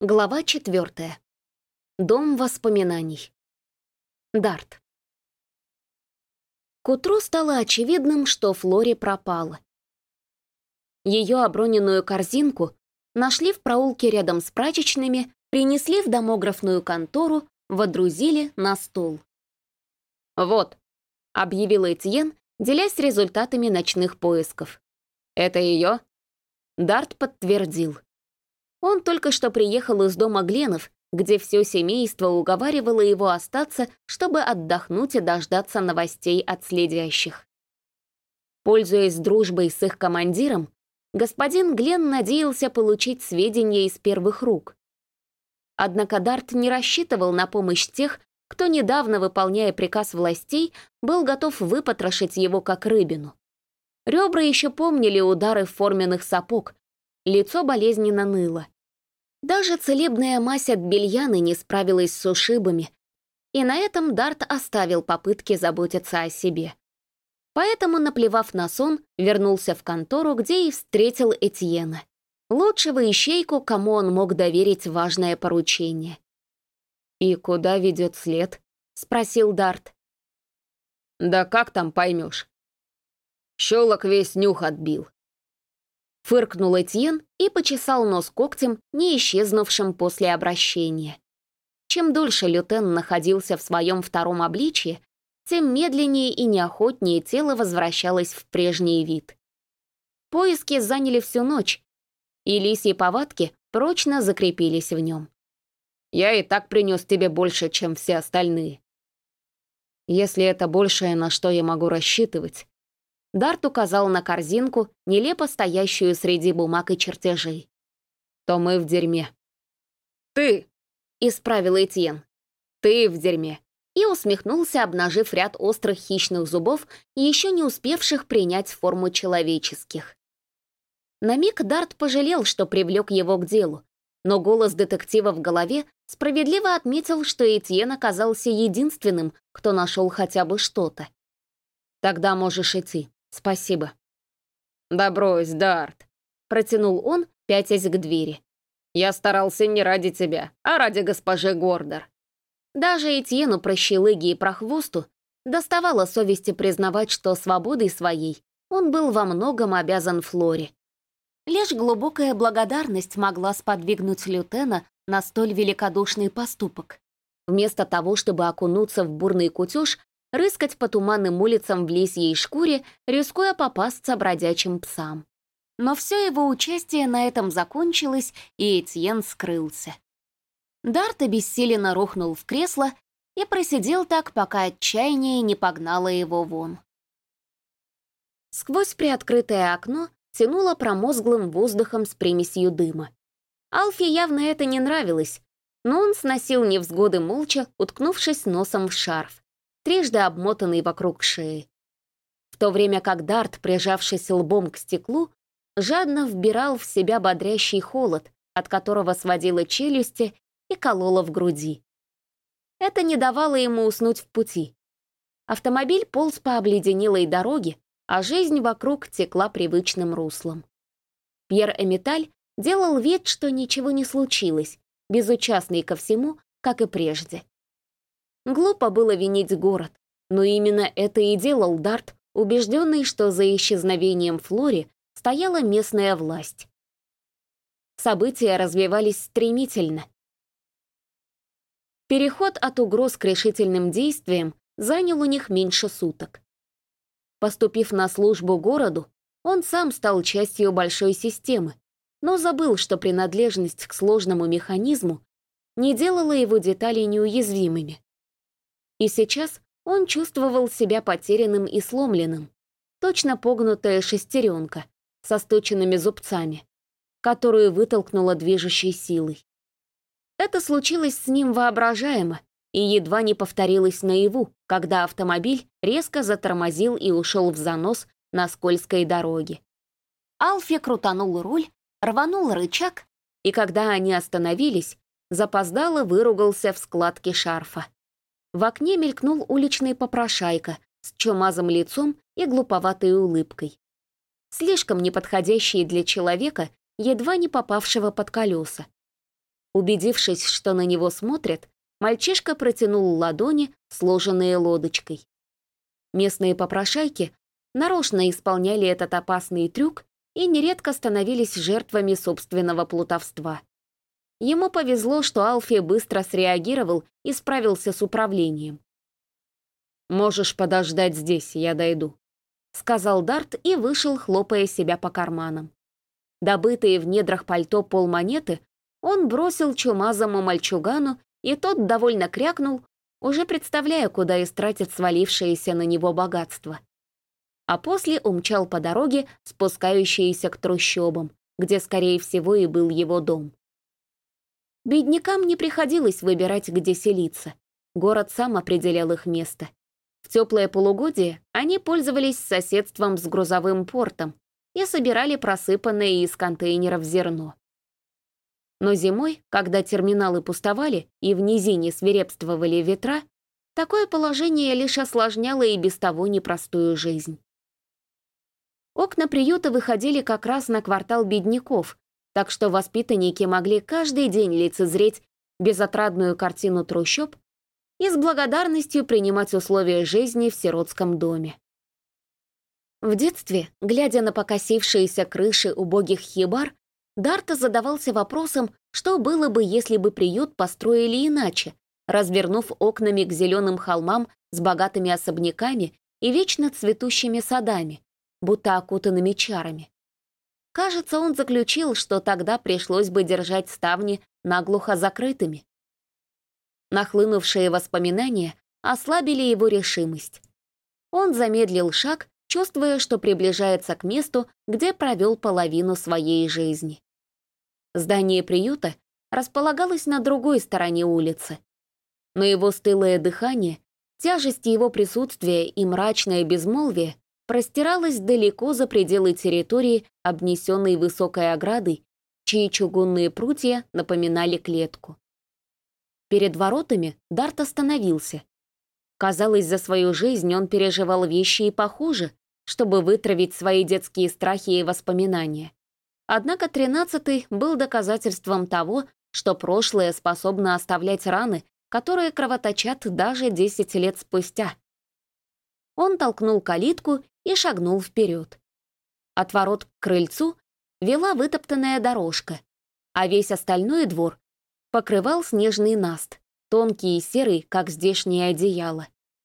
Глава 4. Дом воспоминаний. Дарт. К утру стало очевидным, что Флори пропала. Ее оброненную корзинку нашли в проулке рядом с прачечными, принесли в домографную контору, водрузили на стол. «Вот», — объявил Этьен, делясь результатами ночных поисков. «Это ее?» Дарт подтвердил. Он только что приехал из дома Гленов, где все семейство уговаривало его остаться, чтобы отдохнуть и дождаться новостей от следящих. Пользуясь дружбой с их командиром, господин Глен надеялся получить сведения из первых рук. Однако Дарт не рассчитывал на помощь тех, кто, недавно выполняя приказ властей, был готов выпотрошить его как рыбину. Ребра еще помнили удары форменных сапог, лицо болезненно ныло. Даже целебная мазь от бельяны не справилась с ушибами, и на этом Дарт оставил попытки заботиться о себе. Поэтому, наплевав на сон, вернулся в контору, где и встретил Этьена, лучшего ищейку, кому он мог доверить важное поручение. «И куда ведет след?» — спросил Дарт. «Да как там поймешь? Щелок весь нюх отбил». Фыркнул Этьен и почесал нос когтем, не исчезнувшим после обращения. Чем дольше Лютен находился в своем втором обличье, тем медленнее и неохотнее тело возвращалось в прежний вид. Поиски заняли всю ночь, и лисьи повадки прочно закрепились в нем. «Я и так принес тебе больше, чем все остальные». «Если это большее, на что я могу рассчитывать», Дарт указал на корзинку, нелепо стоящую среди бумаг и чертежей, «то мы в дерьме». «Ты!» — исправил Этьен. «Ты в дерьме!» И усмехнулся, обнажив ряд острых хищных зубов, еще не успевших принять форму человеческих. На миг Дарт пожалел, что привлек его к делу, но голос детектива в голове справедливо отметил, что Этьен оказался единственным, кто нашел хотя бы что-то. «Тогда можешь идти. Спасибо». «Да брось, Дарт», — протянул он, пятясь к двери. «Я старался не ради тебя, а ради госпожи Гордер». Даже Этьену прощелыги и прохвосту доставало совести признавать, что свободой своей он был во многом обязан Флоре. Лишь глубокая благодарность могла сподвигнуть Лютена на столь великодушный поступок. Вместо того, чтобы окунуться в бурный кутеж, рыскать по туманным улицам в лисьей шкуре, рискуя попасться бродячим псам. Но все его участие на этом закончилось, и Этьен скрылся. Дарт обессиленно рухнул в кресло и просидел так, пока отчаяние не погнало его вон. Сквозь приоткрытое окно тянуло промозглым воздухом с примесью дыма. Алфе явно это не нравилось, но он сносил невзгоды молча, уткнувшись носом в шарф, трижды обмотанный вокруг шеи. В то время как Дарт, прижавшись лбом к стеклу, жадно вбирал в себя бодрящий холод, от которого сводило челюсти и кололо в груди. Это не давало ему уснуть в пути. Автомобиль полз по обледенелой дороге, а жизнь вокруг текла привычным руслом. Пьер Эмиталь делал вид, что ничего не случилось, безучастный ко всему, как и прежде. Глупо было винить город, но именно это и делал Дарт, убежденный, что за исчезновением Флори стояла местная власть. События развивались стремительно. Переход от угроз к решительным действиям занял у них меньше суток. Поступив на службу городу, он сам стал частью большой системы, но забыл, что принадлежность к сложному механизму не делала его детали неуязвимыми. И сейчас он чувствовал себя потерянным и сломленным, точно погнутая шестеренка со сточенными зубцами, которую вытолкнула движущей силой. Это случилось с ним воображаемо и едва не повторилось наяву, когда автомобиль резко затормозил и ушел в занос на скользкой дороге. Алфе крутанул руль, рванул рычаг, и когда они остановились, запоздало выругался в складке шарфа. В окне мелькнул уличный попрошайка с чумазым лицом и глуповатой улыбкой. Слишком неподходящий для человека, едва не попавшего под колеса. Убедившись, что на него смотрят, мальчишка протянул ладони, сложенные лодочкой. Местные попрошайки нарочно исполняли этот опасный трюк и нередко становились жертвами собственного плутовства. Ему повезло, что Алфи быстро среагировал и справился с управлением. «Можешь подождать здесь, я дойду», — сказал Дарт и вышел, хлопая себя по карманам. Добытые в недрах пальто полмонеты он бросил чумазому мальчугану, и тот довольно крякнул, уже представляя, куда истратит свалившееся на него богатство. А после умчал по дороге, спускающейся к трущобам, где, скорее всего, и был его дом. Беднякам не приходилось выбирать, где селиться. Город сам определял их место. В теплое полугодие они пользовались соседством с грузовым портом и собирали просыпанное из контейнеров зерно. Но зимой, когда терминалы пустовали и в низине свирепствовали ветра, такое положение лишь осложняло и без того непростую жизнь. Окна приюта выходили как раз на квартал бедняков, так что воспитанники могли каждый день лицезреть безотрадную картину трущоб и с благодарностью принимать условия жизни в сиротском доме. В детстве, глядя на покосившиеся крыши убогих хибар, Дарта задавался вопросом, что было бы, если бы приют построили иначе, развернув окнами к зеленым холмам с богатыми особняками и вечно цветущими садами, будто окутанными чарами. Кажется, он заключил, что тогда пришлось бы держать ставни наглухо закрытыми. Нахлынувшие воспоминания ослабили его решимость. Он замедлил шаг, чувствуя, что приближается к месту, где провел половину своей жизни. Здание приюта располагалось на другой стороне улицы. Но его стылое дыхание, тяжесть его присутствия и мрачное безмолвие простиралось далеко за пределы территории, обнесенной высокой оградой, чьи чугунные прутья напоминали клетку. Перед воротами Дарт остановился. Казалось, за свою жизнь он переживал вещи и похуже, чтобы вытравить свои детские страхи и воспоминания. Однако 13-й был доказательством того, что прошлое способно оставлять раны, которые кровоточат даже 10 лет спустя. Он толкнул калитку и шагнул вперед. От ворот к крыльцу вела вытоптанная дорожка, а весь остальной двор покрывал снежный наст, тонкий и серый, как здешнее одеяло.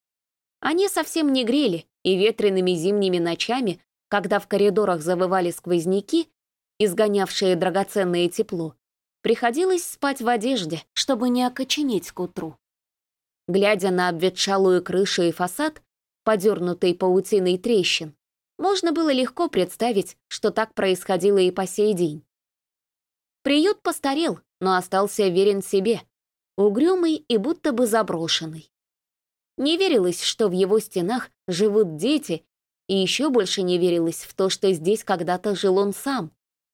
Они совсем не грели, и ветреными зимними ночами, когда в коридорах завывали сквозняки, изгонявшие драгоценное тепло, приходилось спать в одежде, чтобы не окоченеть к утру. Глядя на обветшалую крышу и фасад, подернутый паутиной трещин, можно было легко представить, что так происходило и по сей день. Приют постарел, но остался верен себе, угрюмый и будто бы заброшенный. Не верилось, что в его стенах живут дети, и еще больше не верилось в то, что здесь когда-то жил он сам.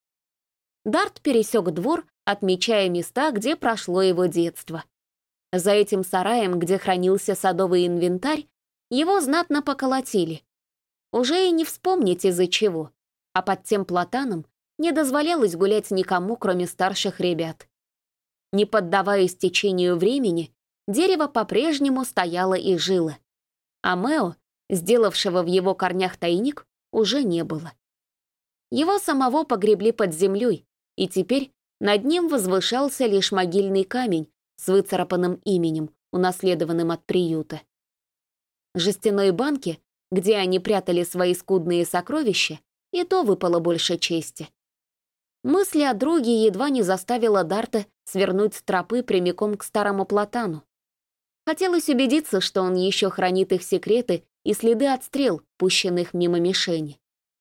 Дарт пересек двор, отмечая места, где прошло его детство. За этим сараем, где хранился садовый инвентарь, его знатно поколотили. Уже и не вспомнить из-за чего, а под тем платаном не дозволялось гулять никому, кроме старших ребят. Не поддаваясь течению времени, дерево по-прежнему стояло и жило. А Мео, сделавшего в его корнях тайник, уже не было. Его самого погребли под землей, и теперь над ним возвышался лишь могильный камень с выцарапанным именем, унаследованным от приюта. Жестяной банке, где они прятали свои скудные сокровища, и то выпало больше чести. Мысль о друге едва не заставила Дарта свернуть с тропы прямиком к старому платану. Хотелось убедиться, что он еще хранит их секреты и следы от стрел, пущенных мимо мишени.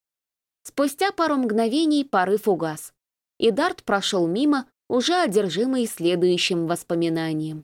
Спустя пару мгновений порыв угас, и Дарт прошел мимо, уже одержимый следующим воспоминанием.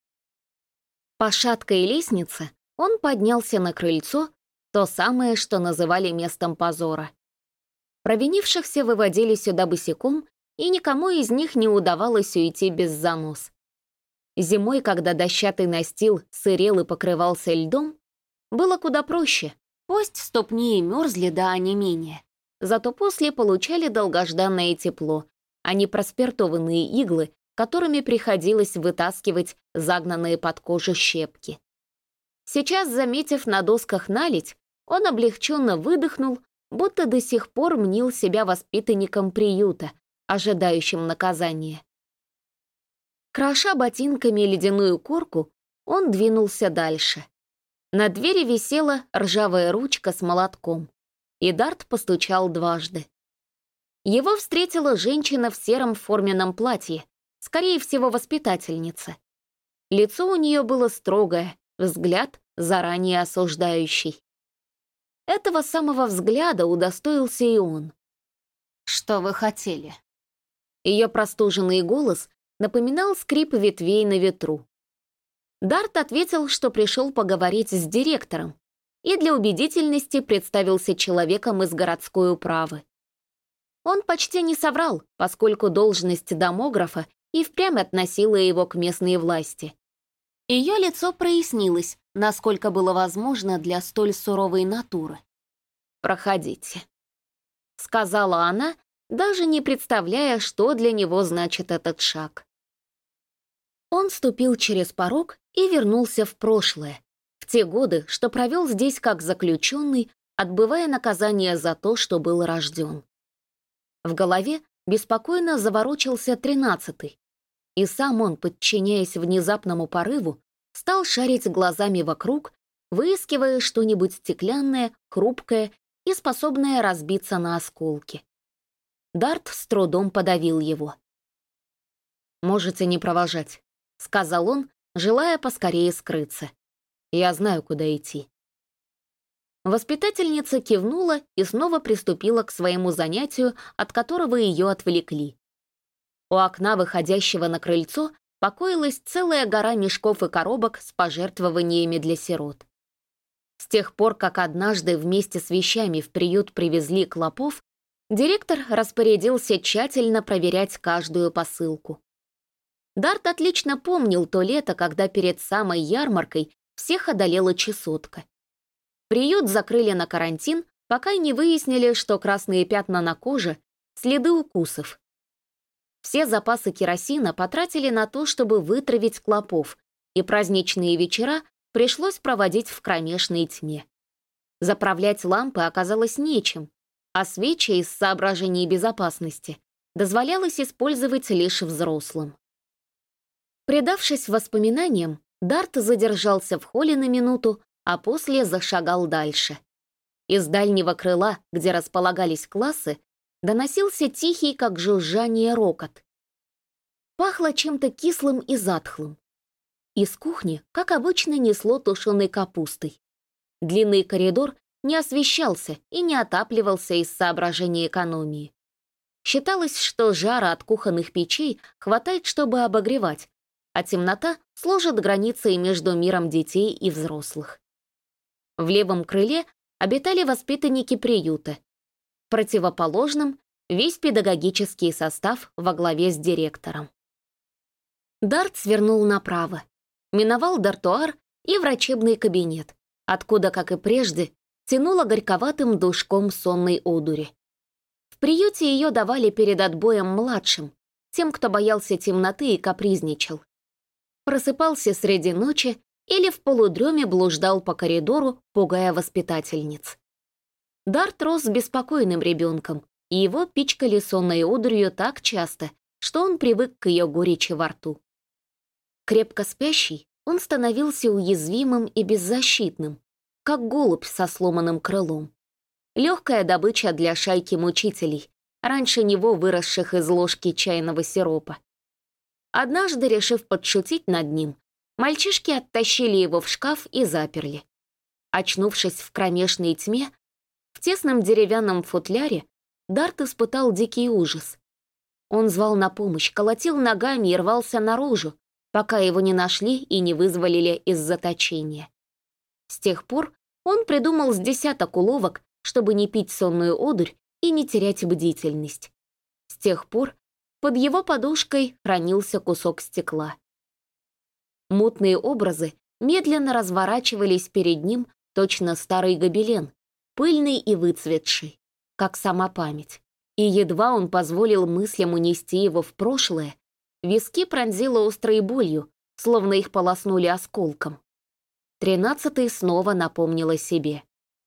По шаткой лестнице он поднялся на крыльцо, то самое, что называли местом позора. Провинившихся выводили сюда босиком, и никому из них не удавалось уйти без занос. Зимой, когда дощатый настил сырел и покрывался льдом, было куда проще. Пусть ступни и мерзли до онемения, зато после получали долгожданное тепло, а не проспиртованные иглы, которыми приходилось вытаскивать загнанные под кожу щепки. Сейчас, заметив на досках наледь, он облегченно выдохнул, будто до сих пор мнил себя воспитанником приюта, ожидающим наказания. Кроша ботинками ледяную корку, он двинулся дальше. На двери висела ржавая ручка с молотком, и Дарт постучал дважды. Его встретила женщина в сером форменном платье, скорее всего, воспитательница. Лицо у нее было строгое, взгляд заранее осуждающий. Этого самого взгляда удостоился и он. «Что вы хотели?» Ее простуженный голос напоминал скрип ветвей на ветру. Дарт ответил, что пришел поговорить с директором, и для убедительности представился человеком из городской управы. Он почти не соврал, поскольку должность домографа и впрямь относила его к местной власти. Ее лицо прояснилось, насколько было возможно для столь суровой натуры. «Проходите», — сказала она, даже не представляя, что для него значит этот шаг. Он ступил через порог и вернулся в прошлое, в те годы, что провел здесь как заключенный, отбывая наказание за то, что был рожден. В голове беспокойно заворочился 13-й, и сам он, подчиняясь внезапному порыву, стал шарить глазами вокруг, выискивая что-нибудь стеклянное, хрупкое и способное разбиться на осколки. Дарт с трудом подавил его. «Можете не провожать», — сказал он, желая поскорее скрыться. «Я знаю, куда идти». Воспитательница кивнула и снова приступила к своему занятию, от которого ее отвлекли. У окна, выходящего на крыльцо, покоилась целая гора мешков и коробок с пожертвованиями для сирот. С тех пор, как однажды вместе с вещами в приют привезли клопов, директор распорядился тщательно проверять каждую посылку. Дарт отлично помнил то лето, когда перед самой ярмаркой всех одолела чесотка. Приют закрыли на карантин, пока не выяснили, что красные пятна на коже — следы укусов. Все запасы керосина потратили на то, чтобы вытравить клопов, и праздничные вечера пришлось проводить в кромешной тьме. Заправлять лампы оказалось нечем, а свечи из соображений безопасности дозволялось использовать лишь взрослым. Предавшись воспоминаниям, Дарт задержался в холле на минуту, а после зашагал дальше. Из дальнего крыла, где располагались классы, доносился тихий, как жужжание, рокот. Пахло чем-то кислым и затхлым. Из кухни, как обычно, несло тушеной капустой. Длинный коридор не освещался и не отапливался из соображений экономии. Считалось, что жара от кухонных печей хватает, чтобы обогревать, а темнота сложит границы между миром детей и взрослых. В левом крыле обитали воспитанники приюта. В противоположном — весь педагогический состав во главе с директором. Дарт свернул направо, миновал дартуар и врачебный кабинет, откуда, как и прежде, тянуло горьковатым душком сонной одури. В приюте ее давали перед отбоем младшим, тем, кто боялся темноты и капризничал. Просыпался среди ночи или в полудреме блуждал по коридору, пугая воспитательниц. Дарт рос беспокойным ребенком, и его пичкали сонной одурью так часто, что он привык к ее горечи во рту. Крепко спящий, он становился уязвимым и беззащитным, как голубь со сломанным крылом. Легкая добыча для шайки мучителей, раньше него выросших из ложки чайного сиропа. Однажды, решив подшутить над ним, мальчишки оттащили его в шкаф и заперли. Очнувшись в кромешной тьме, в тесном деревянном футляре, Дарт испытал дикий ужас. Он звал на помощь, колотил ногами и рвался наружу, пока его не нашли и не вызволили из заточения. С тех пор он придумал с десяток уловок, чтобы не пить сонную одурь и не терять бдительность. С тех пор под его подушкой хранился кусок стекла. Мутные образы медленно разворачивались перед ним, точно старый гобелен, пыльный и выцветший, как сама память. И едва он позволил мыслям унести его в прошлое, Виски пронзило острой болью, словно их полоснули осколком. 13-й снова напомнил о себе.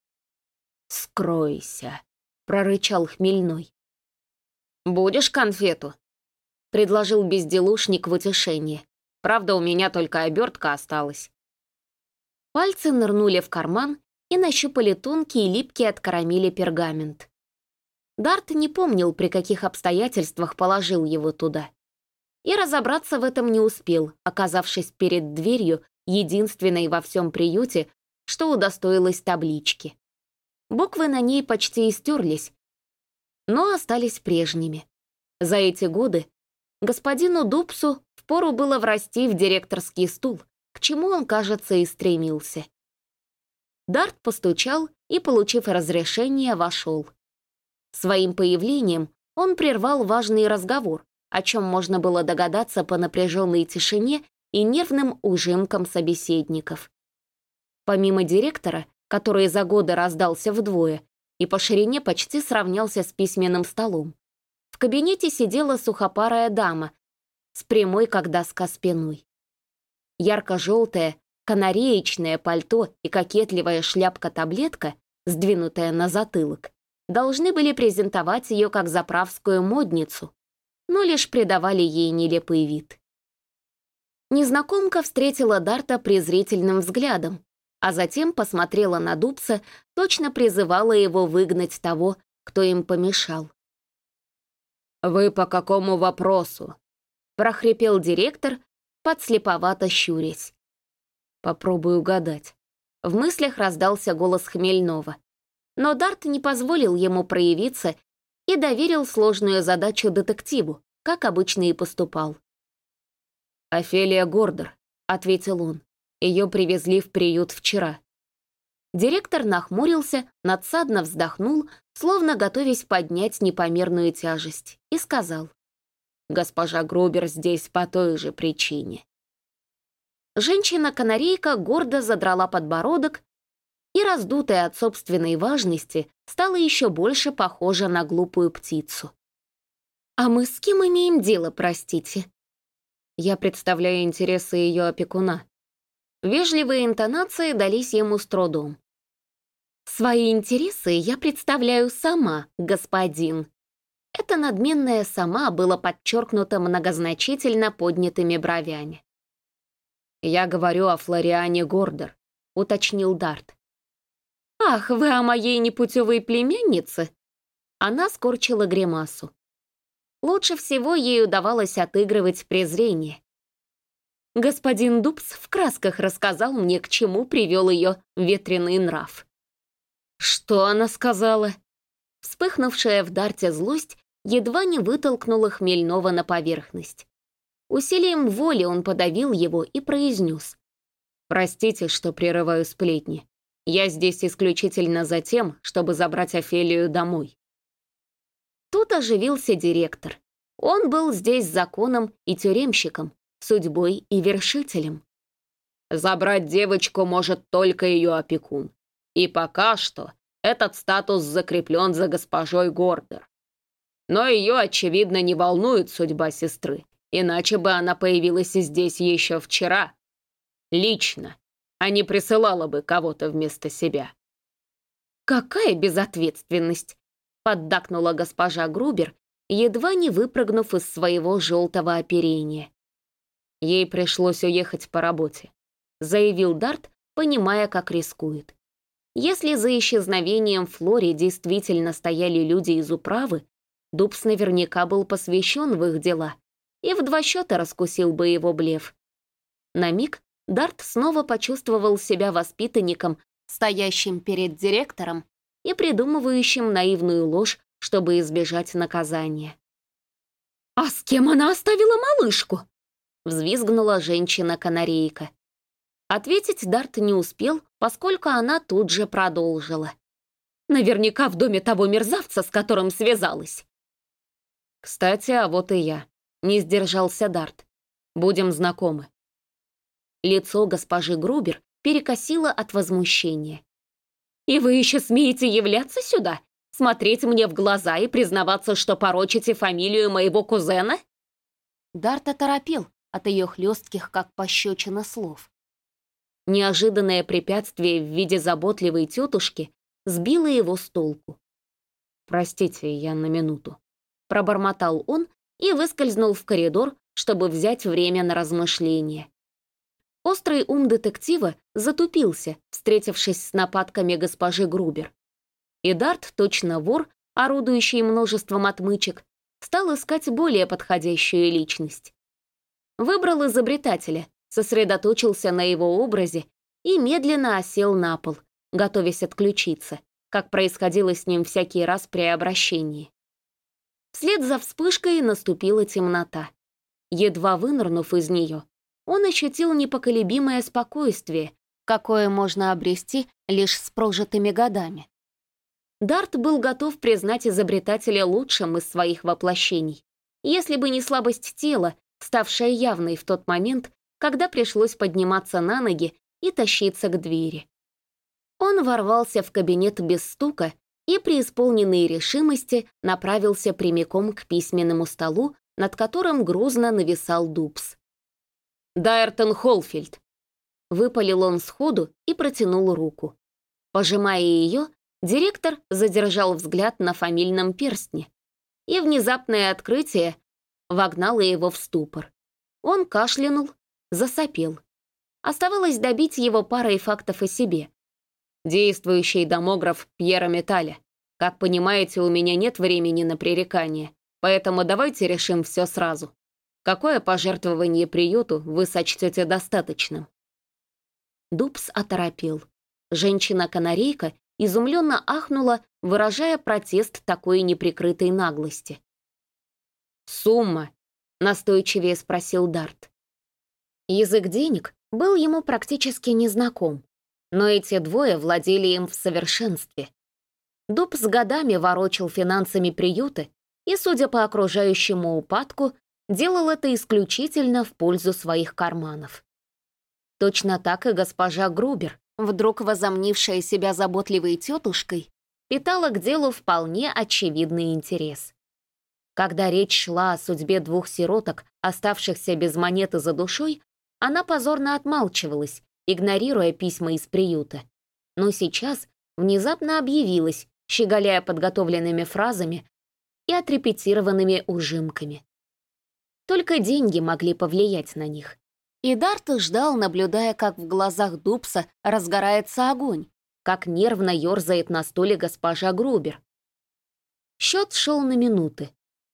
«Скройся», — прорычал Хмельной. «Будешь конфету?» — предложил безделушник в утешение. «Правда, у меня только обертка осталась». Пальцы нырнули в карман и нащупали тонкий и липкий от карамели пергамент. Дарт не помнил, при каких обстоятельствах положил его туда. И разобраться в этом не успел, оказавшись перед дверью, единственной во всем приюте, что удостоилось таблички. Буквы на ней почти истерлись, но остались прежними. За эти годы господину Дупсу впору было врасти в директорский стул, к чему он, кажется, и стремился. Дарт постучал и, получив разрешение, вошел. Своим появлением он прервал важный разговор, о чем можно было догадаться по напряженной тишине и нервным ужимкам собеседников. Помимо директора, который за годы раздался вдвое и по ширине почти сравнялся с письменным столом, в кабинете сидела сухопарая дама с прямой, как доска, спиной. Ярко-желтое, канареечное пальто и кокетливая шляпка-таблетка, сдвинутая на затылок, должны были презентовать ее как заправскую модницу, но лишь придавали ей нелепый вид. Незнакомка встретила Дарта презрительным взглядом, а затем посмотрела на Дупса, точно призывала его выгнать того, кто им помешал. «Вы по какому вопросу?» — прохрипел директор, подслеповато щурясь. «Попробую угадать». В мыслях раздался голос Хмельного. Но Дарт не позволил ему проявиться и доверил сложную задачу детективу, как обычно и поступал. «Офелия Гордер», — ответил он. «Ее привезли в приют вчера». Директор нахмурился, надсадно вздохнул, словно готовясь поднять непомерную тяжесть, и сказал: «Госпожа Грубер здесь по той же причине». Женщина-канарейка гордо задрала подбородок и, раздутая от собственной важности, стала еще больше похожа на глупую птицу. «А мы с кем имеем дело, простите?» Я представляю интересы ее опекуна. Вежливые интонации дались ему с трудом. «Свои интересы я представляю сама, господин». Это надменное «сама» было подчеркнуто многозначительно поднятыми бровями. «Я говорю о Флориане Гордер», — уточнил Дарт. «Ах, вы о моей непутевой племяннице?» Она скорчила гримасу. Лучше всего ей удавалось отыгрывать презрение. Господин Дупс в красках рассказал мне, к чему привел ее ветреный нрав. «Что она сказала?» Вспыхнувшая в Дарте злость едва не вытолкнула Хмельного на поверхность. Усилием воли он подавил его и произнес: «Простите, что прерываю сплетни. Я здесь исключительно за тем, чтобы забрать Офелию домой». Тут оживился директор. Он был здесь законом и тюремщиком, судьбой и вершителем. «Забрать девочку может только ее опекун. И пока что этот статус закреплен за госпожой Гордер. Но ее, очевидно, не волнует судьба сестры, иначе бы она появилась здесь еще вчера. Лично, а не присылала бы кого-то вместо себя». «Какая безответственность!» — поддакнула госпожа Грубер, едва не выпрыгнув из своего желтого оперения. «Ей пришлось уехать по работе», — заявил Дарт, понимая, как рискует. Если за исчезновением Флори действительно стояли люди из управы, Дупс наверняка был посвящен в их дела и в 2 счета раскусил бы его блеф. На миг Дарт снова почувствовал себя воспитанником, стоящим перед директором и придумывающим наивную ложь, чтобы избежать наказания. «А с кем она оставила малышку?» — взвизгнула женщина-канарейка. Ответить Дарт не успел, поскольку она тут же продолжила. «Наверняка в доме того мерзавца, с которым связалась». «Кстати, а вот и я», — не сдержался Дарт. «Будем знакомы». Лицо госпожи Грубер перекосило от возмущения. «И вы еще смеете являться сюда? Смотреть мне в глаза и признаваться, что порочите фамилию моего кузена?» Дарт оторопел от ее хлестких, как пощечина, слов. Неожиданное препятствие в виде заботливой тетушки сбило его с толку. «Простите, я на минуту», — пробормотал он и выскользнул в коридор, чтобы взять время на размышление. Острый ум детектива затупился, встретившись с нападками госпожи Грубер. И Дарт, точно вор, орудующий множеством отмычек, стал искать более подходящую личность. Выбрал изобретателя, сосредоточился на его образе и медленно осел на пол, готовясь отключиться, как происходило с ним всякий раз при обращении. Вслед за вспышкой наступила темнота. Едва вынырнув из нее, он ощутил непоколебимое спокойствие, какое можно обрести лишь с прожитыми годами. Дарт был готов признать изобретателя лучшим из своих воплощений, если бы не слабость тела, ставшая явной в тот момент, когда пришлось подниматься на ноги и тащиться к двери. Он ворвался в кабинет без стука и, преисполненной решимости, направился прямиком к письменному столу, над которым грузно нависал Дубс. «Дайртон Холфилд!» Выпалил он сходу и протянул руку. Пожимая ее, директор задержал взгляд на фамильном перстне, и внезапное открытие вогнало его в ступор. Он кашлянул, засопел. Оставалось добить его парой фактов о себе. «Действующий домограф Пьера Металя. Как понимаете, у меня нет времени на пререкания, поэтому давайте решим все сразу. Какое пожертвование приюту вы сочтете достаточным?» Дубс оторопел. Женщина-канарейка изумленно ахнула, выражая протест такой неприкрытой наглости. «Сумма?» — настойчивее спросил Дарт. Язык денег был ему практически незнаком, но эти двое владели им в совершенстве. Дуб с годами ворочал финансами приюта и, судя по окружающему упадку, делал это исключительно в пользу своих карманов. Точно так и госпожа Грубер, вдруг возомнившая себя заботливой тетушкой, питала к делу вполне очевидный интерес. Когда речь шла о судьбе двух сироток, оставшихся без монеты за душой, она позорно отмалчивалась, игнорируя письма из приюта. Но сейчас внезапно объявилась, щеголяя подготовленными фразами и отрепетированными ужимками. Только деньги могли повлиять на них. И Дарт ждал, наблюдая, как в глазах Дубса разгорается огонь, как нервно ерзает на стуле госпожа Грубер. Счет шел на минуты.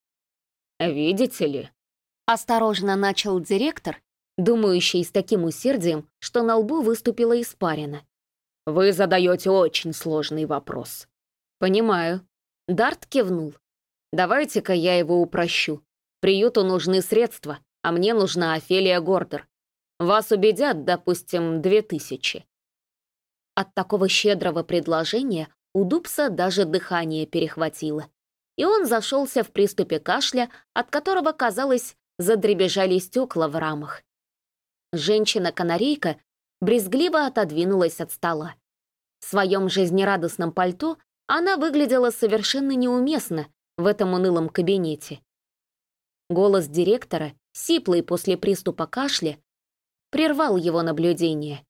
«Видите ли?» — осторожно начал директор, думающий с таким усердием, что на лбу выступила испарина. «Вы задаете очень сложный вопрос». «Понимаю». Дарт кивнул. «Давайте-ка я его упрощу. Приюту нужны средства, а мне нужна Офелия Гордер. Вас убедят, допустим, 2000». От такого щедрого предложения у Дубса даже дыхание перехватило, и он зашелся в приступе кашля, от которого, казалось, задребезжали стекла в рамах. Женщина-канарейка брезгливо отодвинулась от стола. В своем жизнерадостном пальто она выглядела совершенно неуместно в этом унылом кабинете. Голос директора, сиплый после приступа кашля, прервал его наблюдение.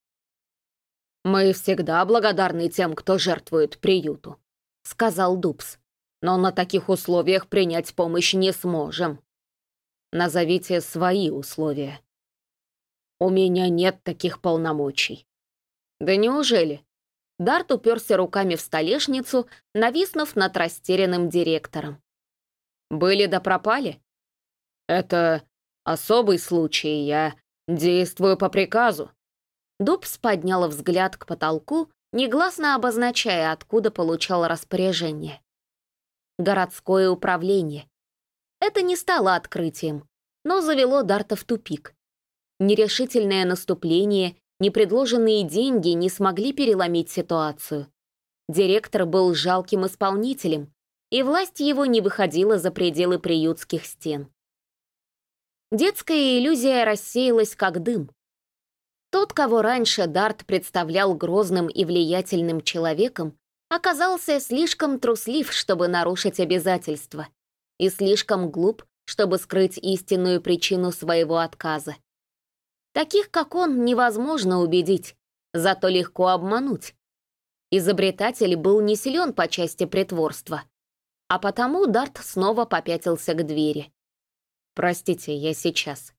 «Мы всегда благодарны тем, кто жертвует приюту», — сказал Дубс. «Но на таких условиях принять помощь не сможем. Назовите свои условия». «У меня нет таких полномочий». «Да неужели?» Дарт уперся руками в столешницу, нависнув над растерянным директором. «Были да пропали?» «Это особый случай, я действую по приказу». Дубс поднял взгляд к потолку, негласно обозначая, откуда получал распоряжение. Городское управление. Это не стало открытием, но завело Дарта в тупик. Нерешительное наступление, непредложенные деньги не смогли переломить ситуацию. Директор был жалким исполнителем, и власть его не выходила за пределы приютских стен. Детская иллюзия рассеялась как дым. Тот, кого раньше Дарт представлял грозным и влиятельным человеком, оказался слишком труслив, чтобы нарушить обязательства, и слишком глуп, чтобы скрыть истинную причину своего отказа. Таких, как он, невозможно убедить, зато легко обмануть. Изобретатель был не силен по части притворства, а потому Дарт снова попятился к двери. «Простите, я сейчас».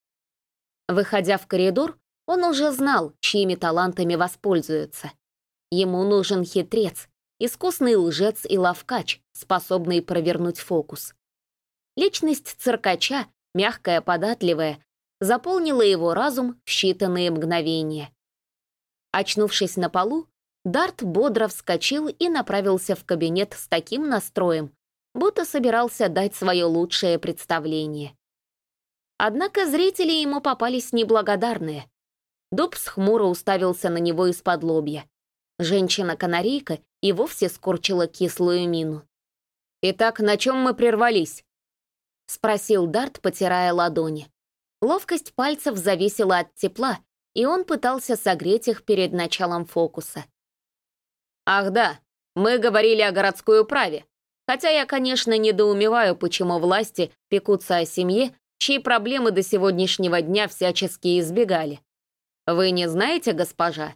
Выходя в коридор, он уже знал, чьими талантами воспользуются. Ему нужен хитрец, искусный лжец и ловкач, способный провернуть фокус. Личность циркача, мягкая, податливая, заполнила его разум в считанные мгновения. Очнувшись на полу, Дарт бодро вскочил и направился в кабинет с таким настроем, будто собирался дать свое лучшее представление. Однако зрители ему попались неблагодарные. Дубс хмуро уставился на него из-под лобья. Женщина-канарейка и вовсе скорчила кислую мину. «Итак, на чем мы прервались?» — спросил Дарт, потирая ладони. Ловкость пальцев зависела от тепла, и он пытался согреть их перед началом фокуса. «Ах да, мы говорили о городской управе. Хотя я, конечно, недоумеваю, почему власти пекутся о семье, чьи проблемы до сегодняшнего дня всячески избегали. Вы не знаете, госпожа?»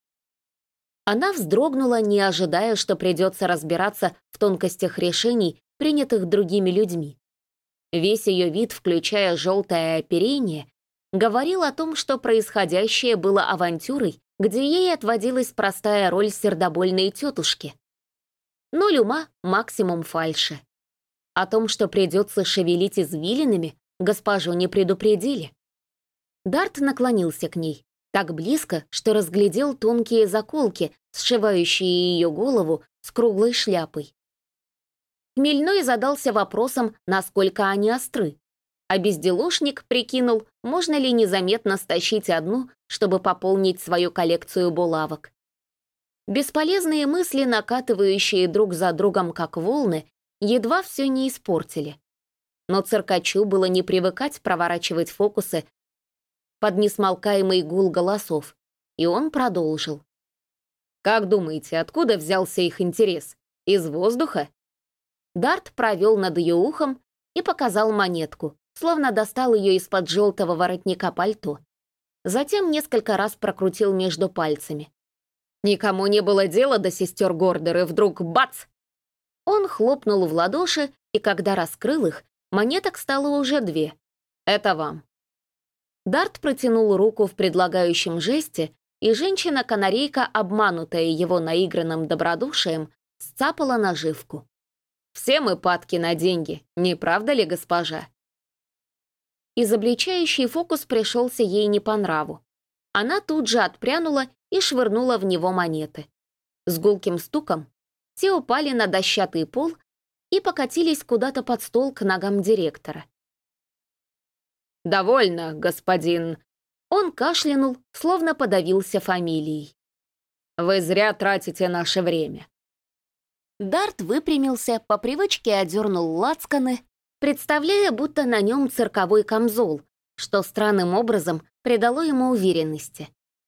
Она вздрогнула, не ожидая, что придется разбираться в тонкостях решений, принятых другими людьми. Весь ее вид, включая желтое оперение, говорил о том, что происходящее было авантюрой, где ей отводилась простая роль сердобольной тетушки. Ноль ума, максимум фальши. О том, что придется шевелить извилинами, госпожу не предупредили. Дарт наклонился к ней, так близко, что разглядел тонкие заколки, сшивающие ее голову с круглой шляпой. Хмельной задался вопросом, насколько они остры, а безделушник прикинул, можно ли незаметно стащить одну, чтобы пополнить свою коллекцию булавок. Бесполезные мысли, накатывающие друг за другом как волны, едва все не испортили. Но циркачу было не привыкать проворачивать фокусы под несмолкаемый гул голосов, и он продолжил. «Как думаете, откуда взялся их интерес? Из воздуха?» Дарт провел над ее ухом и показал монетку, словно достал ее из-под желтого воротника пальто. Затем несколько раз прокрутил между пальцами. Никому не было дела до сестер Гордер, и вдруг бац! Он хлопнул в ладоши, и когда раскрыл их, монеток стало уже 2. Это вам. Дарт протянул руку в предлагающем жесте, и женщина-канарейка, обманутая его наигранным добродушием, сцапала наживку. «Все мы падки на деньги, не правда ли, госпожа?» Изобличающий фокус пришелся ей не по нраву. Она тут же отпрянула и швырнула в него монеты. С гулким стуком те упали на дощатый пол и покатились куда-то под стол к ногам директора. «Довольно, господин...» Он кашлянул, словно подавился фамилией. «Вы зря тратите наше время». Дарт выпрямился, по привычке одернул лацканы, представляя, будто на нем цирковой камзол, что странным образом придало ему уверенности.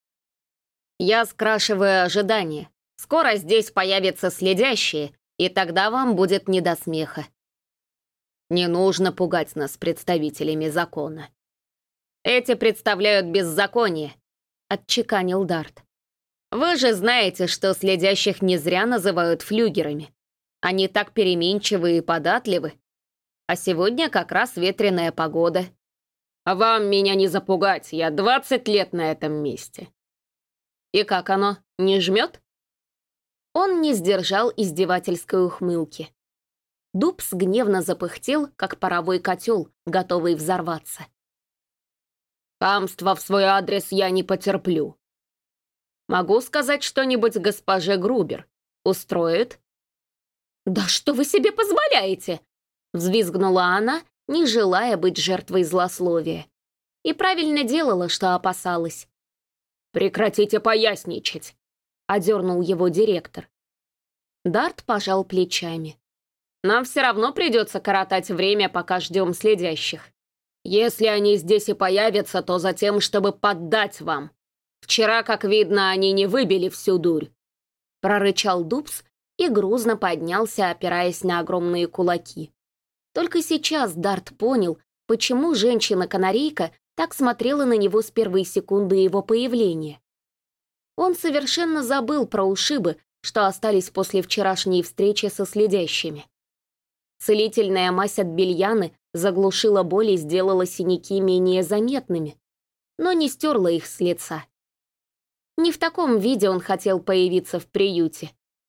«Я скрашиваю ожидания. Скоро здесь появятся следящие, и тогда вам будет не до смеха. Не нужно пугать нас представителями закона. Эти представляют беззаконие», — отчеканил Дарт. «Вы же знаете, что следящих не зря называют флюгерами. Они так переменчивы и податливы. А сегодня как раз ветреная погода. А вам меня не запугать, я 20 лет на этом месте». «И как оно, не жмет?» Он не сдержал издевательской ухмылки. Дубс гневно запыхтел, как паровой котел, готовый взорваться. «Хамства в свой адрес я не потерплю. Могу сказать что-нибудь госпоже Грубер? Устроит?» «Да что вы себе позволяете?» — взвизгнула она, не желая быть жертвой злословия. И правильно делала, что опасалась. «Прекратите поясничать!» — одернул его директор. Дарт пожал плечами. «Нам все равно придется коротать время, пока ждем следящих. Если они здесь и появятся, то за тем, чтобы поддать вам. Вчера, как видно, они не выбили всю дурь», — прорычал Дубс и грузно поднялся, опираясь на огромные кулаки. Только сейчас Дарт понял, почему женщина-канарейка так смотрела на него с первой секунды его появления. Он совершенно забыл про ушибы, что остались после вчерашней встречи со следящими. Целительная мазь от бельяны заглушила боль и сделала синяки менее заметными, но не стерла их с лица. Не в таком виде он хотел появиться в приюте.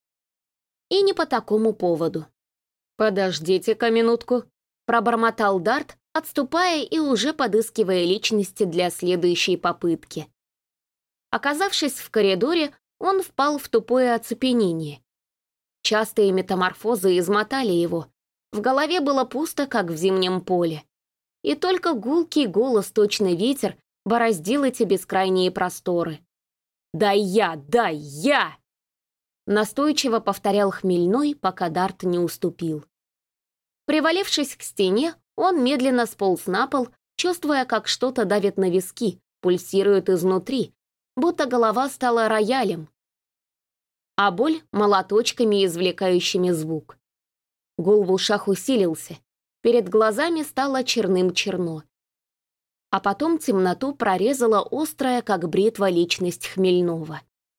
И не по такому поводу. «Подождите-ка минутку», — пробормотал Дарт, отступая и уже подыскивая личности для следующей попытки. Оказавшись в коридоре, он впал в тупое оцепенение. Частые метаморфозы измотали его. В голове было пусто, как в зимнем поле. И только гулкий голос, точно ветер, бороздил эти бескрайние просторы. «Дай я! Дай я!» Настойчиво повторял Хмельной, пока Дарт не уступил. Привалившись к стене, он медленно сполз на пол, чувствуя, как что-то давит на виски, пульсирует изнутри, будто голова стала роялем, а боль — молоточками, извлекающими звук. Гул в ушах усилился, перед глазами стало черным-черно. А потом темноту прорезала острая, как бритва, личность Хмельного.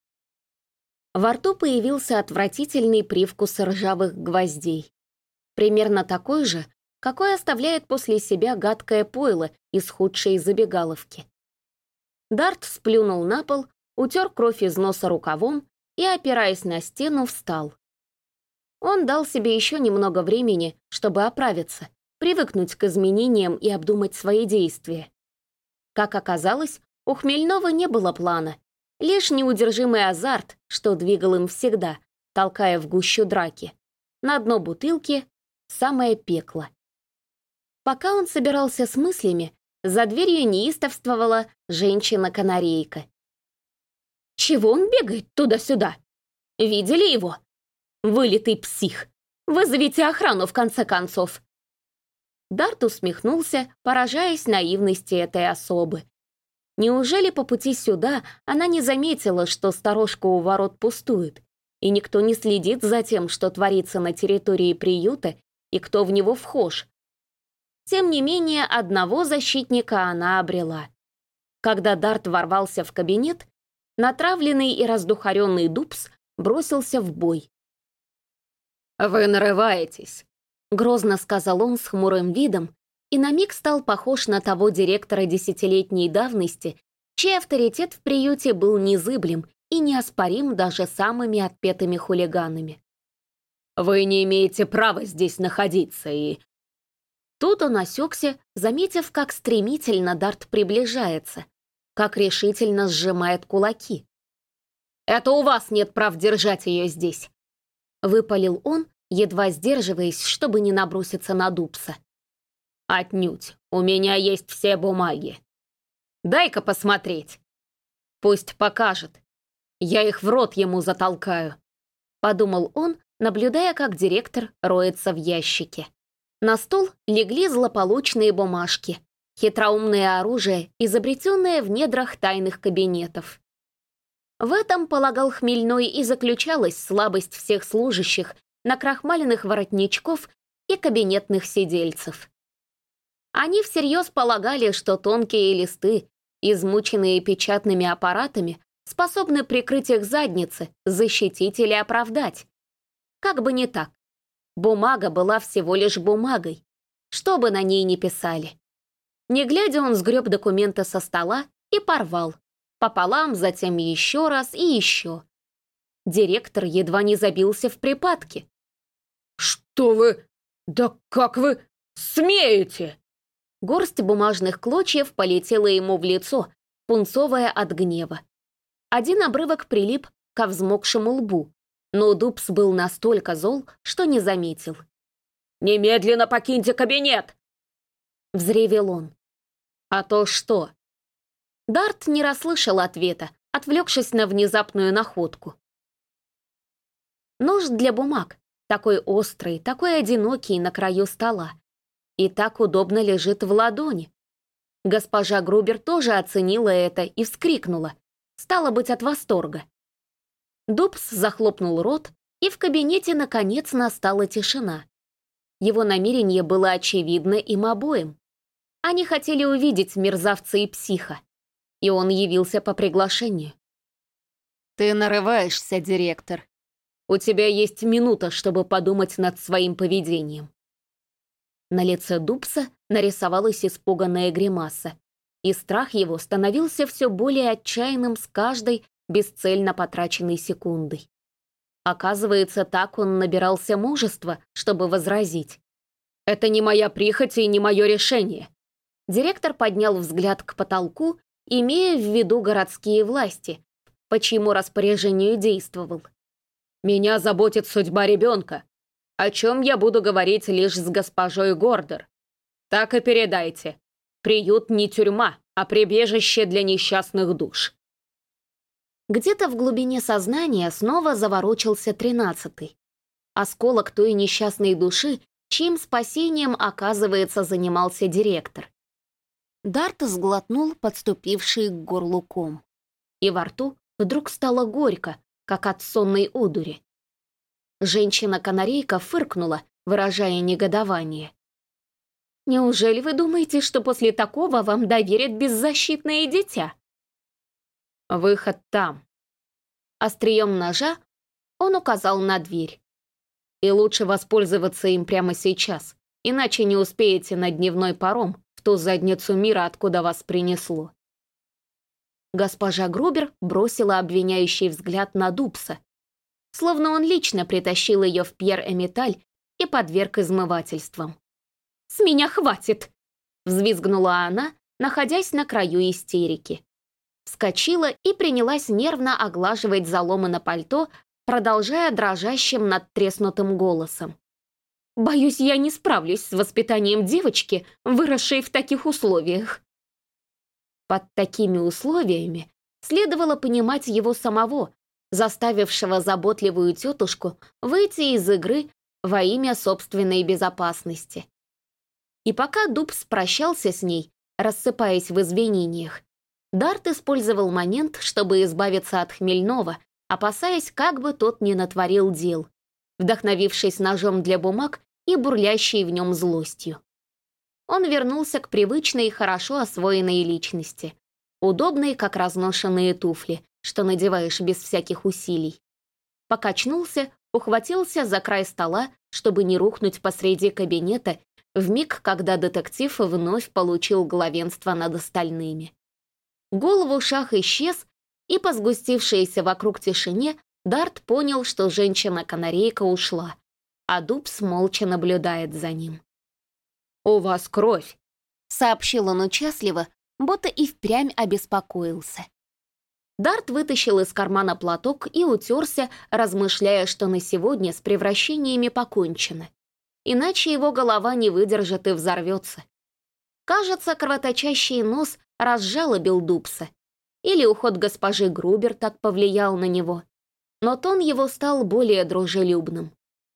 Во рту появился отвратительный привкус ржавых гвоздей. Примерно такой же, какой оставляет после себя гадкое пойло из худшей забегаловки. Дарт сплюнул на пол, утер кровь из носа рукавом и, опираясь на стену, встал. Он дал себе еще немного времени, чтобы оправиться, привыкнуть к изменениям и обдумать свои действия. Как оказалось, у Хмельного не было плана, лишь неудержимый азарт, что двигал им всегда, толкая в гущу драки. На дно бутылки — самое пекло. Пока он собирался с мыслями, за дверью неистовствовала женщина-канарейка. «Чего он бегает туда-сюда? Видели его? Вылитый псих! Вызовите охрану, в конце концов!» Дарт усмехнулся, поражаясь наивности этой особы. Неужели по пути сюда она не заметила, что сторожка у ворот пустует, и никто не следит за тем, что творится на территории приюта и кто в него вхож? Тем не менее, одного защитника она обрела. Когда Дарт ворвался в кабинет, натравленный и раздухаренный Дупс бросился в бой. «Вы нарываетесь», — грозно сказал он с хмурым видом, и на миг стал похож на того директора десятилетней давности, чей авторитет в приюте был незыблем и неоспорим даже самыми отпетыми хулиганами. «Вы не имеете права здесь находиться, и...» Тут он осекся, заметив, как стремительно Дарт приближается, как решительно сжимает кулаки. «Это у вас нет прав держать ее здесь», — выпалил он, едва сдерживаясь, чтобы не наброситься на Дупса. «Отнюдь, у меня есть все бумаги. Дай-ка посмотреть. Пусть покажет. Я их в рот ему затолкаю», — подумал он, наблюдая, как директор роется в ящике. На стол легли злополучные бумажки, хитроумное оружие, изобретенное в недрах тайных кабинетов. В этом, полагал Хмельной, и заключалась слабость всех служащих, накрахмаленных воротничков и кабинетных сидельцев. Они всерьез полагали, что тонкие листы, измученные печатными аппаратами, способны прикрыть их задницы, защитить или оправдать. Как бы не так. Бумага была всего лишь бумагой, что бы на ней ни писали. Не глядя, он сгреб документы со стола и порвал. Пополам, затем еще раз и еще. Директор едва не забился в припадке. «Что вы? Да как вы смеете?» Горсть бумажных клочьев полетела ему в лицо, пунцовая от гнева. Один обрывок прилип ко взмокшему лбу, но Дупс был настолько зол, что не заметил. «Немедленно покиньте кабинет!» — взревел он. «А то что?» Дарт не расслышал ответа, отвлекшись на внезапную находку. Нож для бумаг, такой острый, такой одинокий на краю стола, и так удобно лежит в ладони. Госпожа Грубер тоже оценила это и вскрикнула, стало быть, от восторга. Дупс захлопнул рот, и в кабинете наконец настала тишина. Его намерение было очевидно им обоим. Они хотели увидеть мерзавца и психа, и он явился по приглашению. «Ты нарываешься, директор. У тебя есть минута, чтобы подумать над своим поведением». На лице Дубса нарисовалась испуганная гримаса, и страх его становился все более отчаянным с каждой бесцельно потраченной секундой. Оказывается, так он набирался мужества, чтобы возразить. «Это не моя прихоть и не мое решение». Директор поднял взгляд к потолку, имея в виду городские власти, по чьему распоряжению действовал. «Меня заботит судьба ребенка, о чем я буду говорить лишь с госпожой Гордер. Так и передайте. Приют не тюрьма, а прибежище для несчастных душ». Где-то в глубине сознания снова заворочился 13-й. Осколок той несчастной души, чьим спасением, оказывается, занимался директор. Дарт сглотнул подступивший к горлу ком. И во рту вдруг стало горько, как от сонной одури. Женщина-канарейка фыркнула, выражая негодование. «Неужели вы думаете, что после такого вам доверят беззащитное дитя?» «Выход там». Острием ножа он указал на дверь. «И лучше воспользоваться им прямо сейчас, иначе не успеете на дневной паром в ту задницу мира, откуда вас принесло». Госпожа Грубер бросила обвиняющий взгляд на Дубса, словно он лично притащил ее в Пьер-Эмиталь и подверг измывательствам. «С меня хватит!» — взвизгнула она, находясь на краю истерики. Вскочила и принялась нервно оглаживать заломы на пальто, продолжая дрожащим надтреснутым голосом. «Боюсь, я не справлюсь с воспитанием девочки, выросшей в таких условиях». Под такими условиями следовало понимать его самого, заставившего заботливую тетушку выйти из игры во имя собственной безопасности. И пока Дубс прощался с ней, рассыпаясь в извинениях, Дарт использовал момент, чтобы избавиться от Хмельного, опасаясь, как бы тот не натворил дел, вдохновившись ножом для бумаг и бурлящей в нем злостью. Он вернулся к привычной и хорошо освоенной личности, удобной, как разношенные туфли, что надеваешь без всяких усилий. Покачнулся, ухватился за край стола, чтобы не рухнуть посреди кабинета, вмиг, когда детектив вновь получил главенство над остальными. Гул в ушах исчез, и по сгустившейся вокруг тишине Дарт понял, что женщина-канарейка ушла, а Дубс молча наблюдает за ним. «У вас кровь», — сообщил он участливо, будто и впрямь обеспокоился. Дарт вытащил из кармана платок и утерся, размышляя, что на сегодня с превращениями покончено. Иначе его голова не выдержит и взорвется. Кажется, кровоточащий нос разжалобил Дубса. Или уход госпожи Грубер так повлиял на него. Но тон его стал более дружелюбным.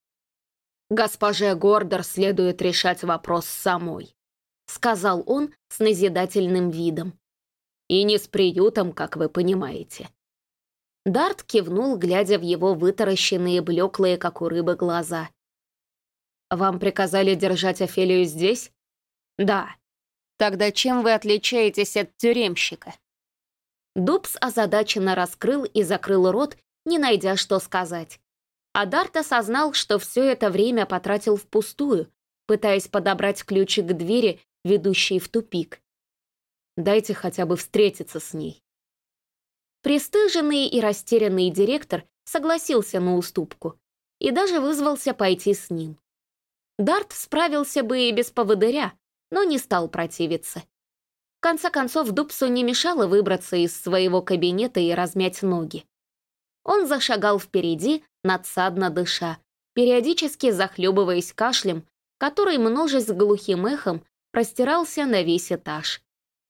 «Госпоже Гордер следует решать вопрос самой», — сказал он с назидательным видом. «И не с приютом, как вы понимаете». Дарт кивнул, глядя в его вытаращенные, блеклые, как у рыбы, глаза. «Вам приказали держать Офелию здесь?» «Да». «Тогда чем вы отличаетесь от тюремщика?» Дубс озадаченно раскрыл и закрыл рот, не найдя, что сказать. А Дарт осознал, что все это время потратил впустую, пытаясь подобрать ключик к двери, ведущей в тупик. «Дайте хотя бы встретиться с ней». Пристыженный и растерянный директор согласился на уступку и даже вызвался пойти с ним. Дарт справился бы и без поводыря, но не стал противиться. В конце концов, Дубсу не мешало выбраться из своего кабинета и размять ноги. Он зашагал впереди, надсадно дыша, периодически захлебываясь кашлем, который, множась глухим эхом, простирался на весь этаж.